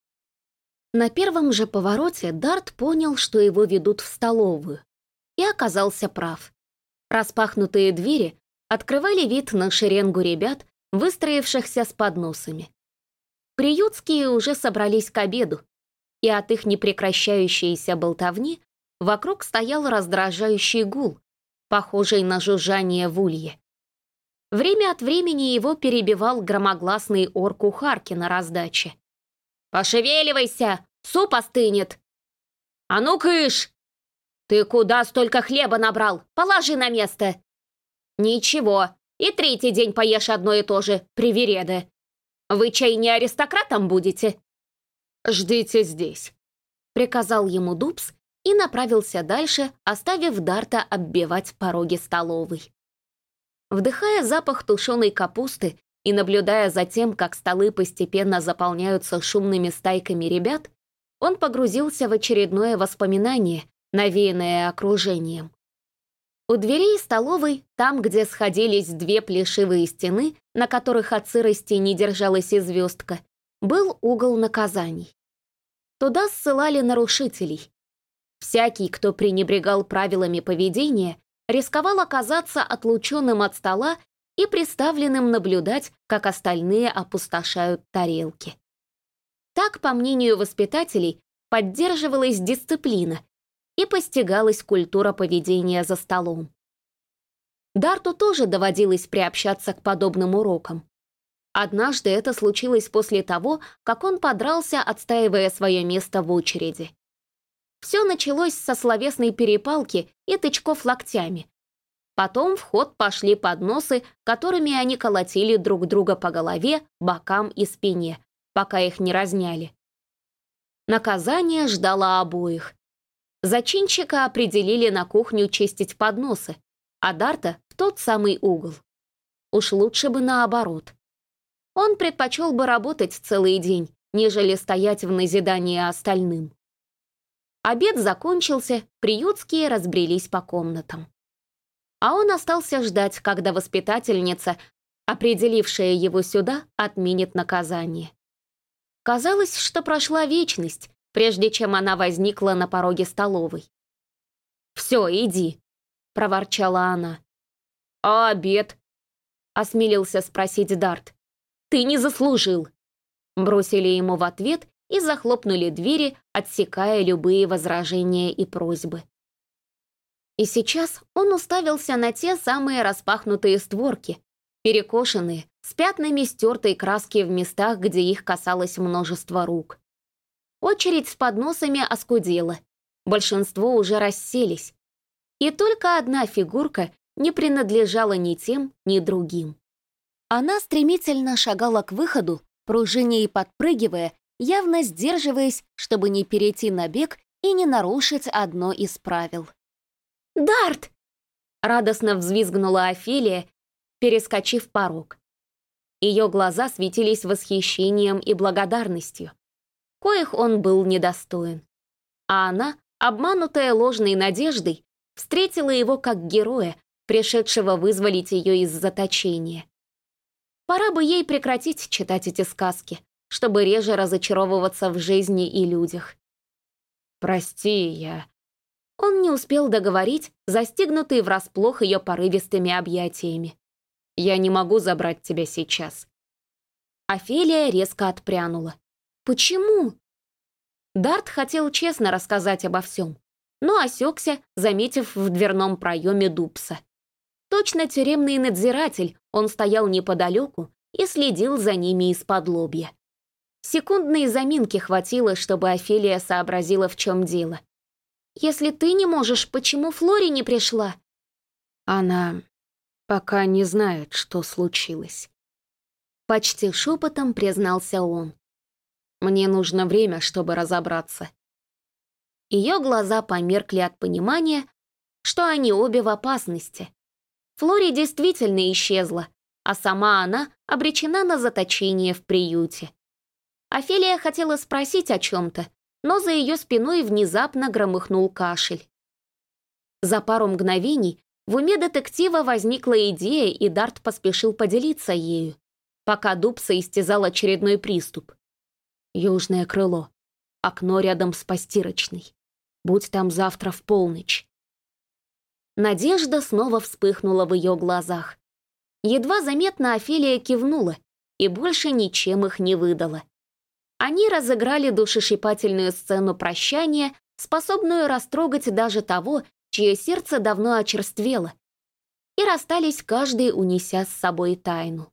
На первом же повороте Дарт понял, что его ведут в столовую, и оказался прав. Распахнутые двери открывали вид на шеренгу ребят, выстроившихся с подносами. Приютские уже собрались к обеду, и от их непрекращающейся болтовни вокруг стоял раздражающий гул, похожий на жужжание в улье. Время от времени его перебивал громогласный ор кухарки на раздаче. «Пошевеливайся! Суп остынет!» «А ну, кыш! Ты куда столько хлеба набрал? Положи на место!» «Ничего, и третий день поешь одно и то же, привереды. Вы чай не аристократом будете?» «Ждите здесь», — приказал ему Дубс и направился дальше, оставив Дарта оббивать пороги столовой. Вдыхая запах тушеной капусты и наблюдая за тем, как столы постепенно заполняются шумными стайками ребят, он погрузился в очередное воспоминание, навеянное окружением. У дверей столовой, там, где сходились две плешивые стены, на которых от сырости не держалась и звездка, был угол наказаний. Туда ссылали нарушителей. Всякий, кто пренебрегал правилами поведения, рисковал оказаться отлученным от стола и приставленным наблюдать, как остальные опустошают тарелки. Так, по мнению воспитателей, поддерживалась дисциплина и постигалась культура поведения за столом. Дарту тоже доводилось приобщаться к подобным урокам. Однажды это случилось после того, как он подрался, отстаивая свое место в очереди. Все началось со словесной перепалки и тычков локтями. Потом в ход пошли подносы, которыми они колотили друг друга по голове, бокам и спине, пока их не разняли. Наказание ждало обоих. Зачинщика определили на кухню чистить подносы, а Дарта — в тот самый угол. Уж лучше бы наоборот. Он предпочел бы работать целый день, нежели стоять в назидании остальным. Обед закончился, приютские разбрелись по комнатам. А он остался ждать, когда воспитательница, определившая его сюда, отменит наказание. Казалось, что прошла вечность, прежде чем она возникла на пороге столовой. «Все, иди», — проворчала она. «А обед?» — осмелился спросить Дарт. «Ты не заслужил!» Бросили ему в ответ и захлопнули двери, отсекая любые возражения и просьбы. И сейчас он уставился на те самые распахнутые створки, перекошенные, с пятнами стертой краски в местах, где их касалось множество рук. Очередь с подносами оскудела, большинство уже расселись, и только одна фигурка не принадлежала ни тем, ни другим. Она стремительно шагала к выходу, пружиня и подпрыгивая, явно сдерживаясь, чтобы не перейти на бег и не нарушить одно из правил. «Дарт!» — радостно взвизгнула Офелия, перескочив порог. Ее глаза светились восхищением и благодарностью, коих он был недостоин. А она, обманутая ложной надеждой, встретила его как героя, пришедшего вызволить ее из заточения. Пора бы ей прекратить читать эти сказки, чтобы реже разочаровываться в жизни и людях. «Прости, я...» Он не успел договорить, застигнутый врасплох ее порывистыми объятиями. «Я не могу забрать тебя сейчас». Офелия резко отпрянула. «Почему?» Дарт хотел честно рассказать обо всем, но осекся, заметив в дверном проеме Дубса. Точно тюремный надзиратель, он стоял неподалеку и следил за ними из-под лобья. Секундной заминки хватило, чтобы Офелия сообразила, в чем дело. «Если ты не можешь, почему Флори не пришла?» «Она пока не знает, что случилось», — почти шепотом признался он. «Мне нужно время, чтобы разобраться». Ее глаза померкли от понимания, что они обе в опасности. Флори действительно исчезла, а сама она обречена на заточение в приюте. Офелия хотела спросить о чем-то, но за ее спиной внезапно громыхнул кашель. За пару мгновений в уме детектива возникла идея, и Дарт поспешил поделиться ею, пока Дубса истязал очередной приступ. Южное крыло. Окно рядом с постирочной. Будь там завтра в полночь. Надежда снова вспыхнула в ее глазах. Едва заметно Офелия кивнула и больше ничем их не выдала. Они разыграли душещипательную сцену прощания, способную растрогать даже того, чье сердце давно очерствело. и расстались каждый, унеся с собой тайну.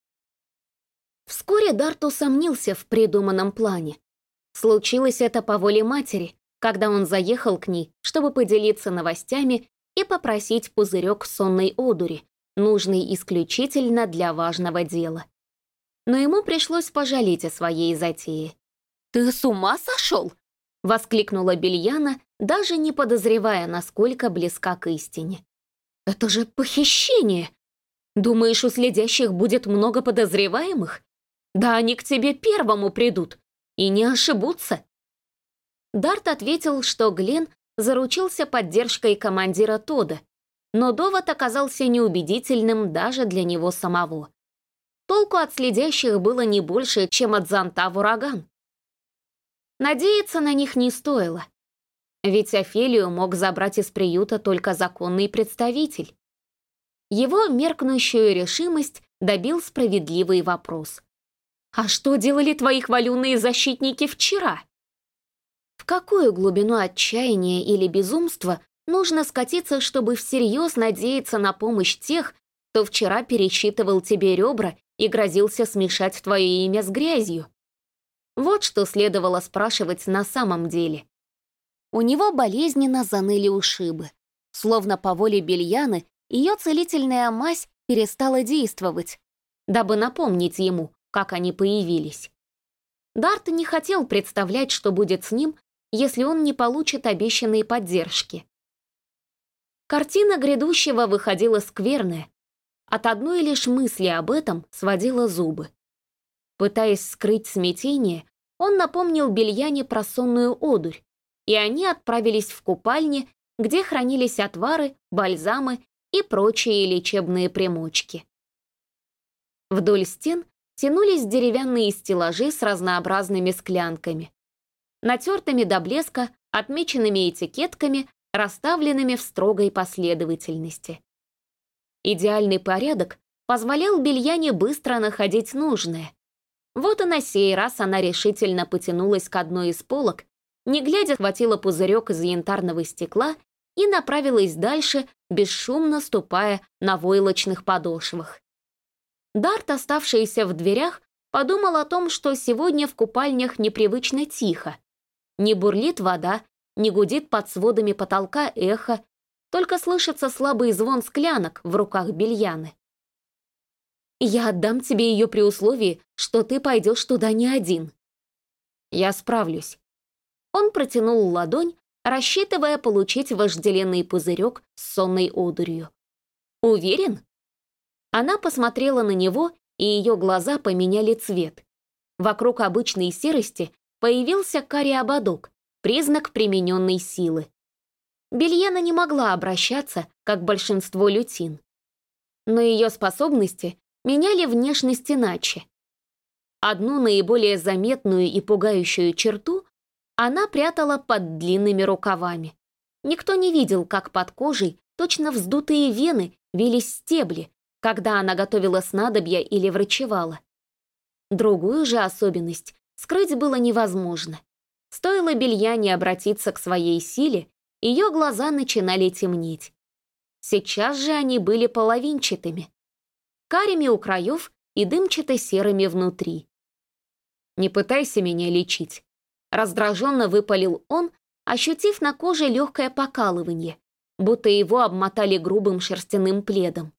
Вскоре Дарт усомнился в придуманном плане. Случилось это по воле матери, когда он заехал к ней, чтобы поделиться новостями и попросить пузырек сонной одури, нужный исключительно для важного дела. Но ему пришлось пожалеть о своей затее. «Ты с ума сошел?» — воскликнула Бельяна, даже не подозревая, насколько близка к истине. «Это же похищение! Думаешь, у следящих будет много подозреваемых? Да они к тебе первому придут и не ошибутся!» Дарт ответил, что Глен заручился поддержкой командира Тода, но довод оказался неубедительным даже для него самого. Толку от следящих было не больше, чем от зонта в ураган. Надеяться на них не стоило, ведь Офелию мог забрать из приюта только законный представитель. Его меркнущую решимость добил справедливый вопрос. «А что делали твои хваленные защитники вчера?» В какую глубину отчаяния или безумства нужно скатиться, чтобы всерьез надеяться на помощь тех, кто вчера пересчитывал тебе ребра и грозился смешать твое имя с грязью? Вот что следовало спрашивать на самом деле. У него болезненно заныли ушибы. Словно по воле Бельяны ее целительная мазь перестала действовать, дабы напомнить ему, как они появились. Дарт не хотел представлять, что будет с ним, если он не получит обещанной поддержки. Картина грядущего выходила скверная. От одной лишь мысли об этом сводила зубы. Пытаясь скрыть смятение, он напомнил Бельяне про сонную одурь, и они отправились в купальни, где хранились отвары, бальзамы и прочие лечебные примочки. Вдоль стен тянулись деревянные стеллажи с разнообразными склянками, натертыми до блеска, отмеченными этикетками, расставленными в строгой последовательности. Идеальный порядок позволял Бельяне быстро находить нужное. Вот и на сей раз она решительно потянулась к одной из полок, не глядя схватила пузырек из янтарного стекла и направилась дальше, бесшумно ступая на войлочных подошвах. Дарт, оставшийся в дверях, подумал о том, что сегодня в купальнях непривычно тихо. Не бурлит вода, не гудит под сводами потолка эхо, только слышится слабый звон склянок в руках Бельяны. «Я отдам тебе ее при условии, что ты пойдешь туда не один». «Я справлюсь». Он протянул ладонь, рассчитывая получить вожделенный пузырек с сонной одурью. «Уверен?» Она посмотрела на него, и ее глаза поменяли цвет. Вокруг обычной серости появился карий ободок, признак примененной силы. Бельяна не могла обращаться, как большинство лютин. Но ее способности меняли внешность иначе. Одну наиболее заметную и пугающую черту она прятала под длинными рукавами. Никто не видел, как под кожей точно вздутые вены вились стебли, когда она готовила снадобья или врачевала. Другую же особенность скрыть было невозможно. Стоило Бельяне обратиться к своей силе, ее глаза начинали темнеть. Сейчас же они были половинчатыми, карими у краев и дымчато-серыми внутри. «Не пытайся меня лечить», — раздраженно выпалил он, ощутив на коже легкое покалывание, будто его обмотали грубым шерстяным пледом.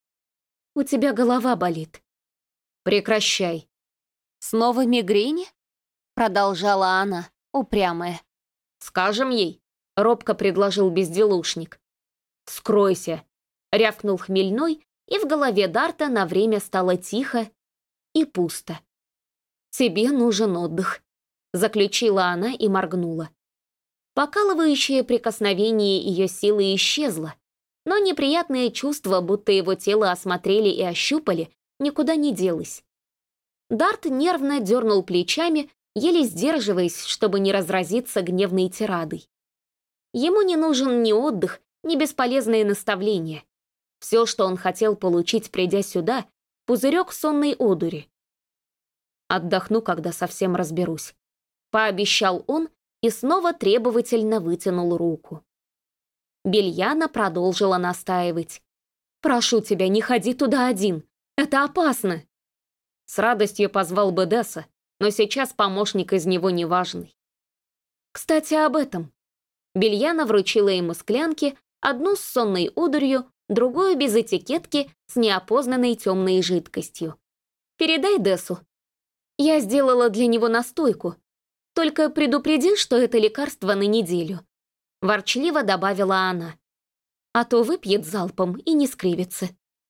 «У тебя голова болит». «Прекращай». «Снова мигрени?» — продолжала она, упрямая. «Скажем ей», — робко предложил безделушник. «Скройся», — рявкнул Хмельной, и в голове Дарта на время стало тихо и пусто. «Тебе нужен отдых», — заключила она и моргнула. Покалывающее прикосновение ее силы исчезло, но неприятное чувство, будто его тело осмотрели и ощупали, никуда не делось. Дарт нервно дернул плечами, еле сдерживаясь, чтобы не разразиться гневной тирадой. Ему не нужен ни отдых, ни бесполезные наставления. Все, что он хотел получить, придя сюда, пузырек сонной одури. «Отдохну, когда совсем разберусь», — пообещал он и снова требовательно вытянул руку. Бельяна продолжила настаивать. Прошу тебя, не ходи туда один. Это опасно. С радостью позвал бы Десса, но сейчас помощник из него неважный. Кстати, об этом. Бельяна вручила ему склянки, одну с сонной удурью, другую без этикетки с неопознанной темной жидкостью. Передай Дессу. Я сделала для него настойку. Только предупреди, что это лекарство на неделю. Ворчливо добавила она. А то выпьет залпом и не скривится.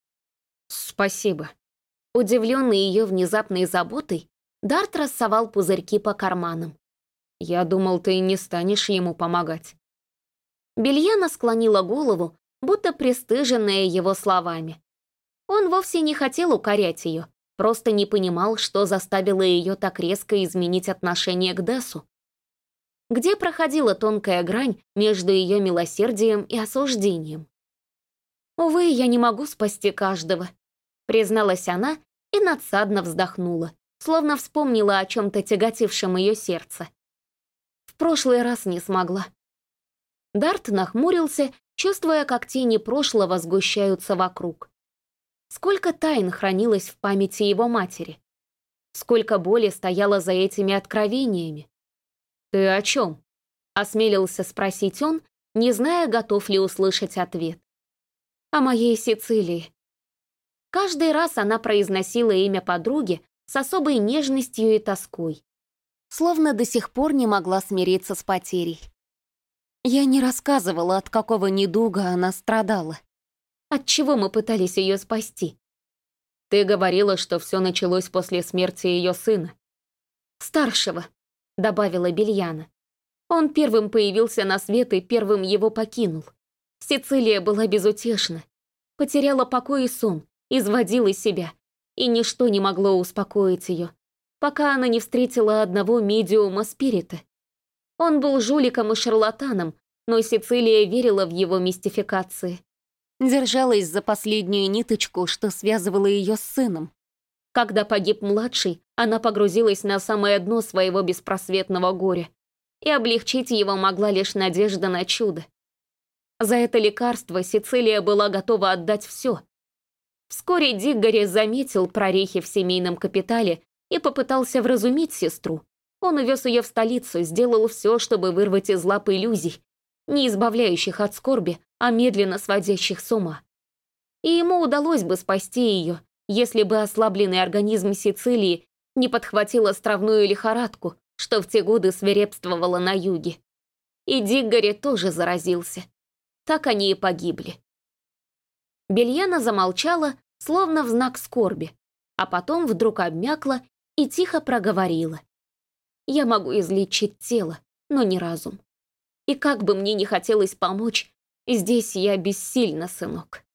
Спасибо. Удивленный ее внезапной заботой, Дарт рассовал пузырьки по карманам. Я думал, ты не станешь ему помогать. Бельяна склонила голову, будто пристыженная его словами. Он вовсе не хотел укорять ее, просто не понимал, что заставило ее так резко изменить отношение к Дессу. Где проходила тонкая грань между ее милосердием и осуждением? «Увы, я не могу спасти каждого», — призналась она и надсадно вздохнула, словно вспомнила о чем-то тяготившем ее сердце. В прошлый раз не смогла. Дарт нахмурился, чувствуя, как тени прошлого сгущаются вокруг. Сколько тайн хранилось в памяти его матери? Сколько боли стояло за этими откровениями? «Ты о чем?» — осмелился спросить он, не зная, готов ли услышать ответ. «О моей Сицилии». Каждый раз она произносила имя подруги с особой нежностью и тоской, словно до сих пор не могла смириться с потерей. Я не рассказывала, от какого недуга она страдала. От чего мы пытались ее спасти. Ты говорила, что все началось после смерти ее сына. «Старшего», — добавила Бельяна. Он первым появился на свет и первым его покинул. Сицилия была безутешна, потеряла покой и сон, изводила себя, и ничто не могло успокоить ее, пока она не встретила одного медиума Спирита. Он был жуликом и шарлатаном, но Сицилия верила в его мистификации. Держалась за последнюю ниточку, что связывала ее с сыном. Когда погиб младший, она погрузилась на самое дно своего беспросветного горя, и облегчить его могла лишь надежда на чудо. За это лекарство Сицилия была готова отдать все. Вскоре Диггори заметил прорехи в семейном капитале и попытался вразумить сестру. Он увез ее в столицу, сделал все, чтобы вырвать из лап иллюзий, не избавляющих от скорби, а медленно сводящих с ума. И ему удалось бы спасти ее, если бы ослабленный организм Сицилии не подхватил островную лихорадку, что в те годы свирепствовала на юге. И Диггори тоже заразился. Так они и погибли. Бельяна замолчала, словно в знак скорби, а потом вдруг обмякла и тихо проговорила. «Я могу излечить тело, но не разум. И как бы мне ни хотелось помочь, здесь я бессильна, сынок».